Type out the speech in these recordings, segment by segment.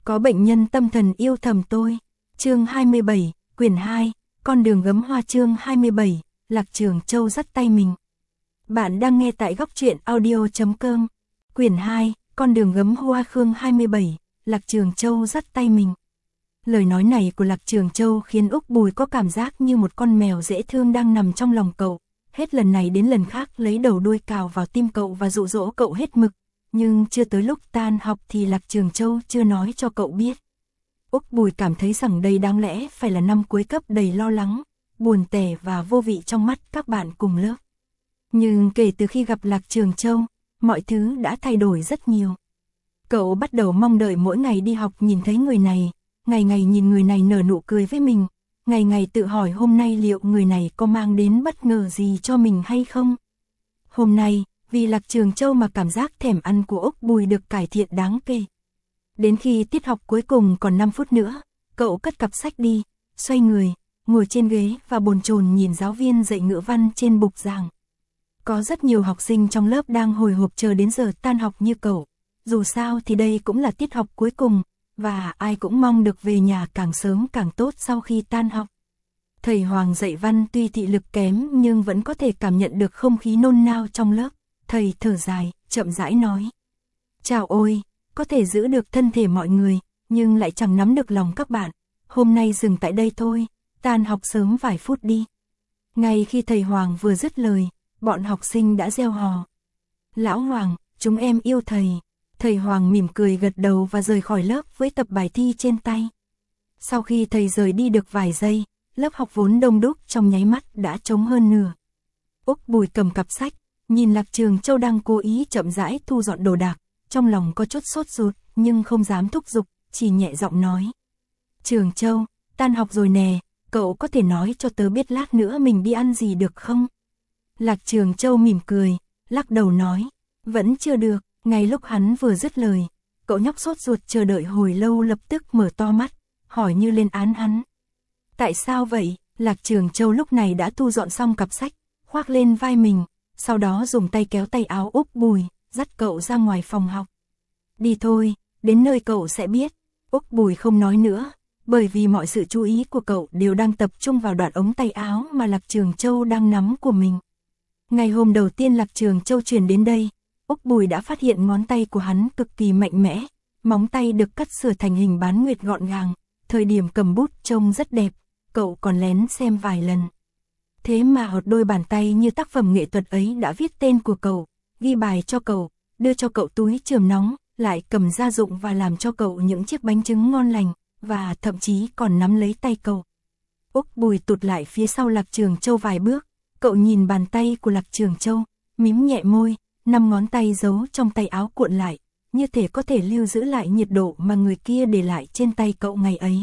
Có bệnh nhân tâm thần yêu thầm tôi. Chương 27, quyển 2, con đường gấm hoa. Chương 27, Lạc Trường Châu dắt tay mình. Bạn đang nghe tại góc truyện audio.com. Quyển 2, con đường gấm hoa. Chương 27, Lạc Trường Châu dắt tay mình. Lời nói này của Lạc Trường Châu khiến Úc Bùi có cảm giác như một con mèo dễ thương đang nằm trong lòng cậu, hết lần này đến lần khác lấy đầu đuôi cào vào tim cậu và dụ dỗ cậu hết mực. Nhưng chưa tới lúc tan học thì Lạc Trường Châu chưa nói cho cậu biết. Úc Bùi cảm thấy rằng đây đáng lẽ phải là năm cuối cấp đầy lo lắng, buồn tẻ và vô vị trong mắt các bạn cùng lớp. Nhưng kể từ khi gặp Lạc Trường Châu, mọi thứ đã thay đổi rất nhiều. Cậu bắt đầu mong đợi mỗi ngày đi học nhìn thấy người này, ngày ngày nhìn người này nở nụ cười với mình, ngày ngày tự hỏi hôm nay liệu người này có mang đến bất ngờ gì cho mình hay không. Hôm nay, vì Lạc Trường Châu mà cảm giác thèm ăn của Úc Bùi được cải thiện đáng kể. Đến khi tiết học cuối cùng còn 5 phút nữa, cậu cất cặp sách đi, xoay người, ngồi trên ghế và bồn chồn nhìn giáo viên dạy ngữ văn trên bục giảng. Có rất nhiều học sinh trong lớp đang hồi hộp chờ đến giờ tan học như cậu. Dù sao thì đây cũng là tiết học cuối cùng, và ai cũng mong được về nhà càng sớm càng tốt sau khi tan học. Thầy Hoàng dạy văn tuy thị lực kém nhưng vẫn có thể cảm nhận được không khí nôn nao trong lớp. Thầy thở dài, chậm rãi nói. Chào ôi, có thể giữ được thân thể mọi người, nhưng lại chẳng nắm được lòng các bạn. Hôm nay dừng tại đây thôi, tan học sớm vài phút đi. Ngay khi thầy Hoàng vừa dứt lời, bọn học sinh đã reo hò. Lão Hoàng, chúng em yêu thầy. Thầy Hoàng mỉm cười gật đầu và rời khỏi lớp với tập bài thi trên tay. Sau khi thầy rời đi được vài giây, lớp học vốn đông đúc trong nháy mắt đã trống hơn nửa. Úc Bùi cầm cặp sách, nhìn Lạc Trường Châu đang cố ý chậm rãi thu dọn đồ đạc, trong lòng có chút sốt ruột nhưng không dám thúc giục, chỉ nhẹ giọng nói. Trường Châu, tan học rồi nè, cậu có thể nói cho tớ biết lát nữa mình đi ăn gì được không? Lạc Trường Châu mỉm cười, lắc đầu nói, vẫn chưa được. Ngay lúc hắn vừa dứt lời, cậu nhóc sốt ruột chờ đợi hồi lâu lập tức mở to mắt, hỏi như lên án hắn. Tại sao vậy? Lạc Trường Châu lúc này đã thu dọn xong cặp sách, khoác lên vai mình, sau đó dùng tay kéo tay áo Úc Bùi, dắt cậu ra ngoài phòng học. Đi thôi, đến nơi cậu sẽ biết. Úc Bùi không nói nữa, bởi vì mọi sự chú ý của cậu đều đang tập trung vào đoạn ống tay áo mà Lạc Trường Châu đang nắm của mình. Ngày hôm đầu tiên Lạc Trường Châu chuyển đến đây, Úc Bùi đã phát hiện ngón tay của hắn cực kỳ mạnh mẽ, móng tay được cắt sửa thành hình bán nguyệt gọn gàng, thời điểm cầm bút trông rất đẹp, cậu còn lén xem vài lần. Thế mà một đôi bàn tay như tác phẩm nghệ thuật ấy đã viết tên của cậu, ghi bài cho cậu, đưa cho cậu túi chườm nóng, lại cầm gia dụng và làm cho cậu những chiếc bánh trứng ngon lành, và thậm chí còn nắm lấy tay cậu. Úc Bùi tụt lại phía sau Lạc Trường Châu vài bước, cậu nhìn bàn tay của Lạc Trường Châu, mím nhẹ môi. 5 ngón tay giấu trong tay áo cuộn lại, như thể có thể lưu giữ lại nhiệt độ mà người kia để lại trên tay cậu ngày ấy.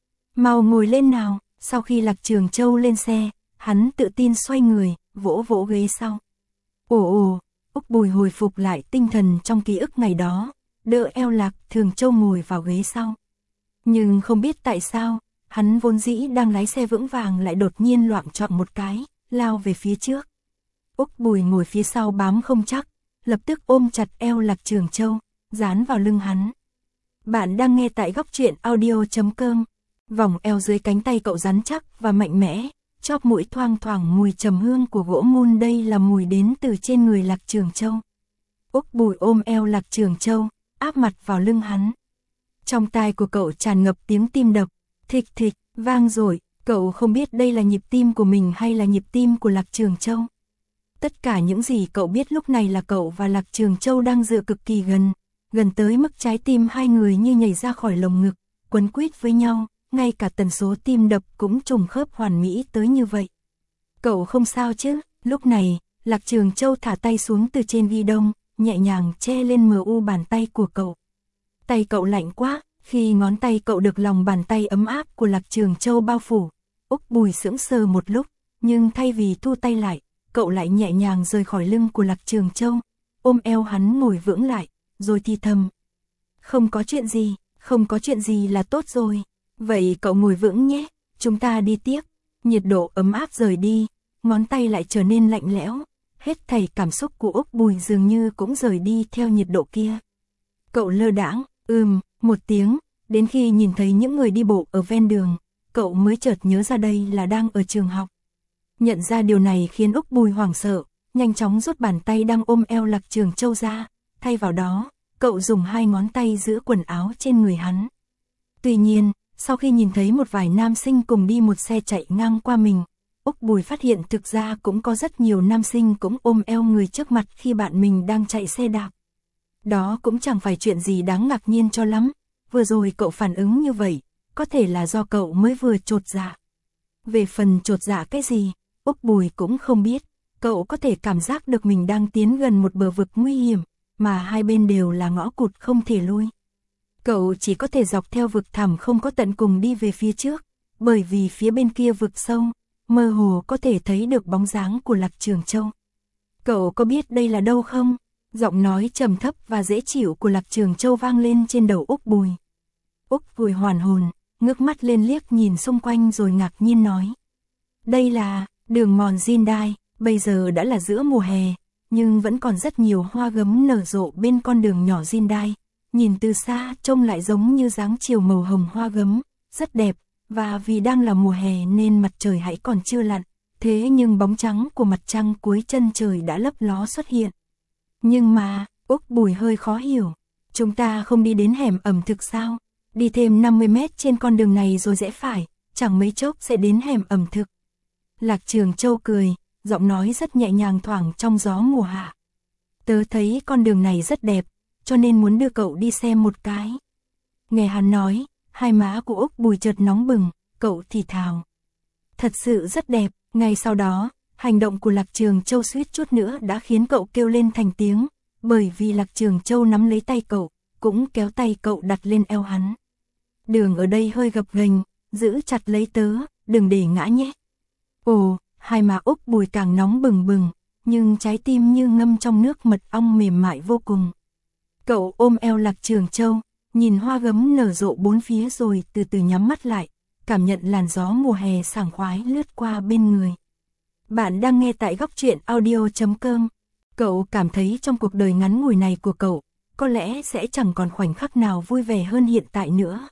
Mau ngồi lên nào. Sau khi Lạc Trường Châu lên xe, hắn tự tin xoay người, vỗ vỗ ghế sau. Ồ, Úc Bùi hồi phục lại tinh thần trong ký ức ngày đó, đỡ eo Lạc Trường Châu ngồi vào ghế sau. Nhưng không biết tại sao, hắn vốn dĩ đang lái xe vững vàng lại đột nhiên loạng choạng một cái, lao về phía trước. Úc Bùi ngồi phía sau bám không chắc, lập tức ôm chặt eo Lạc Trường Châu, dán vào lưng hắn. Bạn đang nghe tại góc truyện audio.com. Vòng eo dưới cánh tay cậu rắn chắc và mạnh mẽ, chóp mũi thoang thoảng mùi trầm hương của gỗ mun, đây là mùi đến từ trên người Lạc Trường Châu. Úc Bùi ôm eo Lạc Trường Châu, áp mặt vào lưng hắn. Trong tai của cậu tràn ngập tiếng tim đập, thịch thịch, vang dội, cậu không biết đây là nhịp tim của mình hay là nhịp tim của Lạc Trường Châu. Tất cả những gì cậu biết lúc này là cậu và Lạc Trường Châu đang dựa cực kỳ gần tới mức trái tim hai người như nhảy ra khỏi lồng ngực, quấn quýt với nhau, ngay cả tần số tim đập cũng trùng khớp hoàn mỹ tới như vậy. Cậu không sao chứ? Lúc này, Lạc Trường Châu thả tay xuống từ trên ghi đông, nhẹ nhàng che lên mu bàn tay của cậu. Tay cậu lạnh quá, khi ngón tay cậu được lòng bàn tay ấm áp của Lạc Trường Châu bao phủ, Úc Bùi sững sờ một lúc, nhưng thay vì thu tay lại, cậu lại nhẹ nhàng rời khỏi lưng của Lạc Trường Châu, ôm eo hắn ngồi vững lại, rồi thì thầm. Không có chuyện gì là tốt rồi. Vậy cậu ngồi vững nhé, chúng ta đi tiếp. Nhiệt độ ấm áp rời đi, ngón tay lại trở nên lạnh lẽo, hết thảy cảm xúc của Úc Bùi dường như cũng rời đi theo nhiệt độ kia. Cậu lơ đãng, một tiếng, Đến khi nhìn thấy những người đi bộ ở ven đường, cậu mới chợt nhớ ra đây là đang ở trường học. Nhận ra điều này khiến Úc Bùi hoảng sợ, nhanh chóng rút bàn tay đang ôm eo Lạc Trường Châu ra, thay vào đó, cậu dùng 2 ngón tay giữ quần áo trên người hắn. Tuy nhiên, sau khi nhìn thấy một vài nam sinh cùng đi một xe chạy ngang qua mình, Úc Bùi phát hiện thực ra cũng có rất nhiều nam sinh cũng ôm eo người trước mặt khi bạn mình đang chạy xe đạp. Đó cũng chẳng phải chuyện gì đáng ngạc nhiên cho lắm, vừa rồi cậu phản ứng như vậy, có thể là do cậu mới vừa chột dạ. Về phần chột dạ cái gì, Úc Bùi cũng không biết, cậu có thể cảm giác được mình đang tiến gần một bờ vực nguy hiểm, mà hai bên đều là ngõ cụt không thể lui. Cậu chỉ có thể dọc theo vực thẳm không có tận cùng đi về phía trước, bởi vì phía bên kia vực sâu, mơ hồ có thể thấy được bóng dáng của Lạc Trường Châu. Cậu có biết đây là đâu không? Giọng nói trầm thấp và dễ chịu của Lạc Trường Châu vang lên trên đầu Úc Bùi. Úc Bùi hoàn hồn, ngước mắt lên liếc nhìn xung quanh rồi ngạc nhiên nói. Đây là đường mòn Jindai, bây giờ đã là giữa mùa hè, nhưng vẫn còn rất nhiều hoa gấm nở rộ bên con đường nhỏ Jindai. Nhìn từ xa trông lại giống như dáng chiều màu hồng hoa gấm, rất đẹp, và vì đang là mùa hè nên mặt trời hãy còn chưa lặn, thế nhưng bóng trắng của mặt trăng cuối chân trời đã lấp ló xuất hiện. Nhưng mà, Úc Bùi hơi khó hiểu, chúng ta không đi đến hẻm ẩm thực sao? Đi thêm 50 mét trên con đường này rồi rẽ phải, chẳng mấy chốc sẽ đến hẻm ẩm thực. Lạc Trường Châu cười, giọng nói rất nhẹ nhàng thoảng trong gió mùa hạ. Tớ thấy con đường này rất đẹp, cho nên muốn đưa cậu đi xem một cái. Nghe hắn nói, hai má của Úc Bùi chợt nóng bừng, cậu thì thào. Thật sự rất đẹp, ngay sau đó, hành động của Lạc Trường Châu suýt chút nữa đã khiến cậu kêu lên thành tiếng, bởi vì Lạc Trường Châu nắm lấy tay cậu, cũng kéo tay cậu đặt lên eo hắn. Đường ở đây hơi gập ghềnh, giữ chặt lấy tớ, đừng để ngã nhé. Ồ, hai má Úc Bùi càng nóng bừng bừng, nhưng trái tim như ngâm trong nước mật ong mềm mại vô cùng. Cậu ôm eo Lạc Trường Châu, nhìn hoa gấm nở rộ bốn phía rồi từ từ nhắm mắt lại, cảm nhận làn gió mùa hè sảng khoái lướt qua bên người. Bạn đang nghe tại Góc Truyện Audio.com. Cậu cảm thấy trong cuộc đời ngắn ngủi này của cậu, có lẽ sẽ chẳng còn khoảnh khắc nào vui vẻ hơn hiện tại nữa.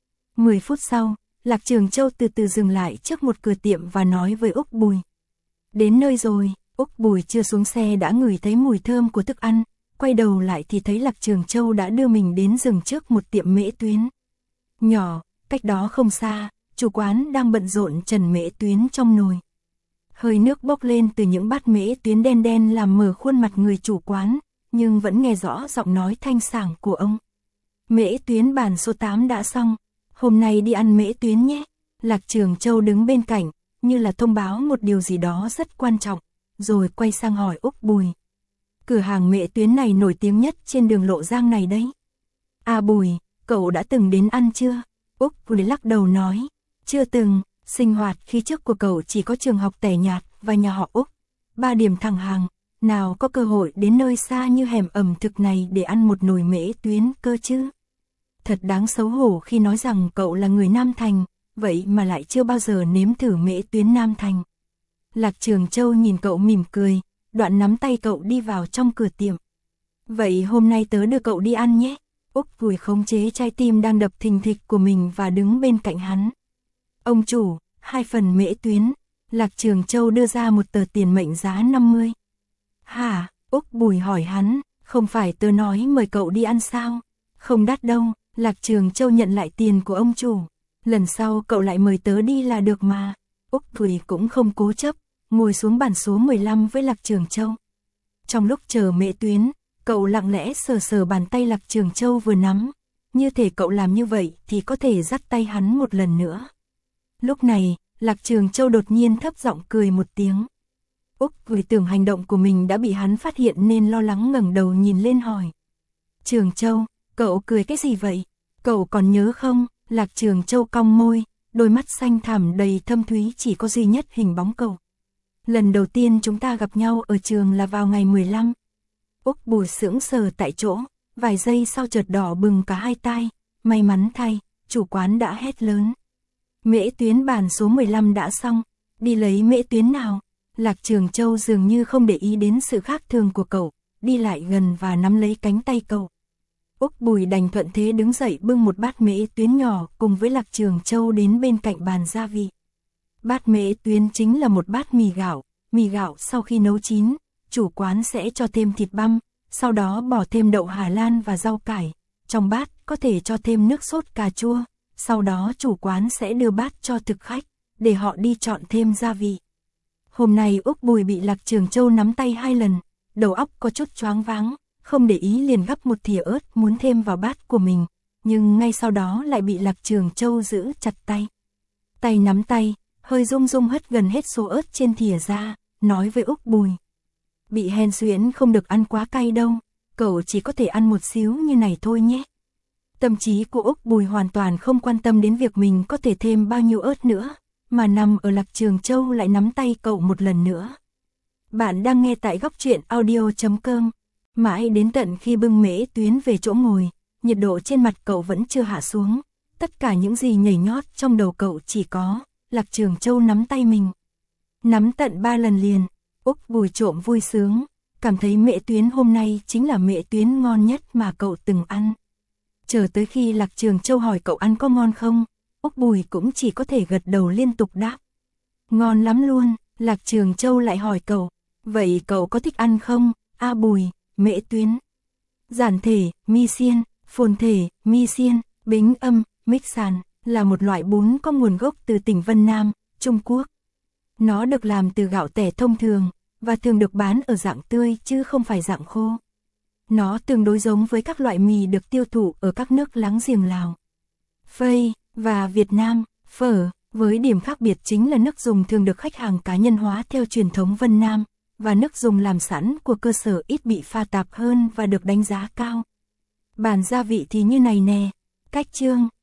10 phút sau, Lạc Trường Châu từ từ dừng lại trước một cửa tiệm và nói với Úc Bùi. Đến nơi rồi, Úc Bùi chưa xuống xe đã ngửi thấy mùi thơm của thức ăn, quay đầu lại thì thấy Lạc Trường Châu đã đưa mình đến dừng trước một tiệm mễ tuyến. Nhỏ, cách đó không xa, chủ quán đang bận rộn trần mễ tuyến trong nồi. Hơi nước bốc lên từ những bát mễ tuyến đen đen làm mờ khuôn mặt người chủ quán, nhưng vẫn nghe rõ giọng nói thanh sảng của ông. Mễ tuyến bàn số 8 đã xong, hôm nay đi ăn mễ tuyến nhé. Lạc Trường Châu đứng bên cạnh, như là thông báo một điều gì đó rất quan trọng, rồi quay sang hỏi Úc Bùi. Cửa hàng mễ tuyến này nổi tiếng nhất trên đường Lộ Giang này đấy. À Bùi, cậu đã từng đến ăn chưa? Úc Bùi lắc đầu nói, chưa từng, sinh hoạt khi trước của cậu chỉ có trường học tẻ nhạt và nhà họ Úc. 3 điểm thẳng hàng, nào có cơ hội đến nơi xa như hẻm ẩm thực này để ăn một nồi mễ tuyến cơ chứ. Thật đáng xấu hổ khi nói rằng cậu là người Nam Thành, vậy mà lại chưa bao giờ nếm thử mễ tuyến Nam Thành. Lạc Trường Châu nhìn cậu mỉm cười, đoạn nắm tay cậu đi vào trong cửa tiệm. Vậy hôm nay tớ đưa cậu đi ăn nhé. Úc Bùi khống chế trái tim đang đập thình thịch của mình và đứng bên cạnh hắn. Ông chủ, 2 phần mễ tuyến. Lạc Trường Châu đưa ra một tờ tiền mệnh giá 50. Hả? Úc Bùi hỏi hắn, không phải tớ nói mời cậu đi ăn sao? Không đắt đâu. Lạc Trường Châu nhận lại tiền của ông chủ. Lần sau cậu lại mời tớ đi là được mà. Úc Bùi cũng không cố chấp, ngồi xuống bàn số 15 với Lạc Trường Châu. Trong lúc chờ mễ tuyến, cậu lặng lẽ sờ sờ bàn tay Lạc Trường Châu vừa nắm. Như thể cậu làm như vậy thì có thể dắt tay hắn một lần nữa. Lúc này, Lạc Trường Châu đột nhiên thấp giọng cười một tiếng. Úc Bùi tưởng hành động của mình đã bị hắn phát hiện nên lo lắng ngẩng đầu nhìn lên hỏi. Trường Châu, cậu cười cái gì vậy? Cậu còn nhớ không? Lạc Trường Châu cong môi, đôi mắt xanh thẳm đầy thâm thúy chỉ có duy nhất hình bóng cậu. Lần đầu tiên chúng ta gặp nhau ở trường là vào ngày 15. Úc Bùi sững sờ tại chỗ, vài giây sau chợt đỏ bừng cả hai tai, may mắn thay, chủ quán đã hét lớn. Mễ tuyến bàn số 15 đã xong, đi lấy mễ tuyến nào? Lạc Trường Châu dường như không để ý đến sự khác thường của cậu, đi lại gần và nắm lấy cánh tay cậu. Úc Bùi đành thuận thế đứng dậy bưng một bát mễ tuyến nhỏ cùng với Lạc Trường Châu đến bên cạnh bàn gia vị. Bát mễ tuyến chính là một bát mì gạo sau khi nấu chín, chủ quán sẽ cho thêm thịt băm, sau đó bỏ thêm đậu Hà Lan và rau cải, trong bát có thể cho thêm nước sốt cà chua, sau đó chủ quán sẽ đưa bát cho thực khách, để họ đi chọn thêm gia vị. Hôm nay Úc Bùi bị Lạc Trường Châu nắm tay 2 lần, đầu óc có chút choáng váng, không để ý liền gắp một thìa ớt muốn thêm vào bát của mình, nhưng ngay sau đó lại bị Lạc Trường Châu giữ chặt tay. Tay nắm tay, hơi rung rung hất gần hết số ớt trên thìa ra, nói với Úc Bùi. Bị hen suyễn không được ăn quá cay đâu, cậu chỉ có thể ăn một xíu như này thôi nhé. Tâm trí của Úc Bùi hoàn toàn không quan tâm đến việc mình có thể thêm bao nhiêu ớt nữa, mà nằm ở Lạc Trường Châu lại nắm tay cậu một lần nữa. Bạn đang nghe tại góc truyện audio.com. Mãi đến tận khi bưng mễ tuyến về chỗ ngồi, nhiệt độ trên mặt cậu vẫn chưa hạ xuống. Tất cả những gì nhảy nhót trong đầu cậu chỉ có Lạc Trường Châu nắm tay mình. Nắm tận 3 lần liền, Úc Bùi trộm vui sướng, cảm thấy mễ tuyến hôm nay chính là mễ tuyến ngon nhất mà cậu từng ăn. Chờ tới khi Lạc Trường Châu hỏi cậu ăn có ngon không, Úc Bùi cũng chỉ có thể gật đầu liên tục đáp. Ngon lắm luôn, Lạc Trường Châu lại hỏi cậu, vậy cậu có thích ăn không, A Bùi? Mễ tuyến, giản thể, mi xiên, phồn thể, mi xiên, bính âm, mích sàn, là một loại bún có nguồn gốc từ tỉnh Vân Nam, Trung Quốc. Nó được làm từ gạo tẻ thông thường, và thường được bán ở dạng tươi chứ không phải dạng khô. Nó tương đối giống với các loại mì được tiêu thụ ở các nước láng giềng Lào, Phây và Việt Nam. Phở, với điểm khác biệt chính là nước dùng thường được khách hàng cá nhân hóa theo truyền thống Vân Nam, và nước dùng làm sẵn của cơ sở ít bị pha tạp hơn và được đánh giá cao. Bàn gia vị thì như này nè. Cách chương,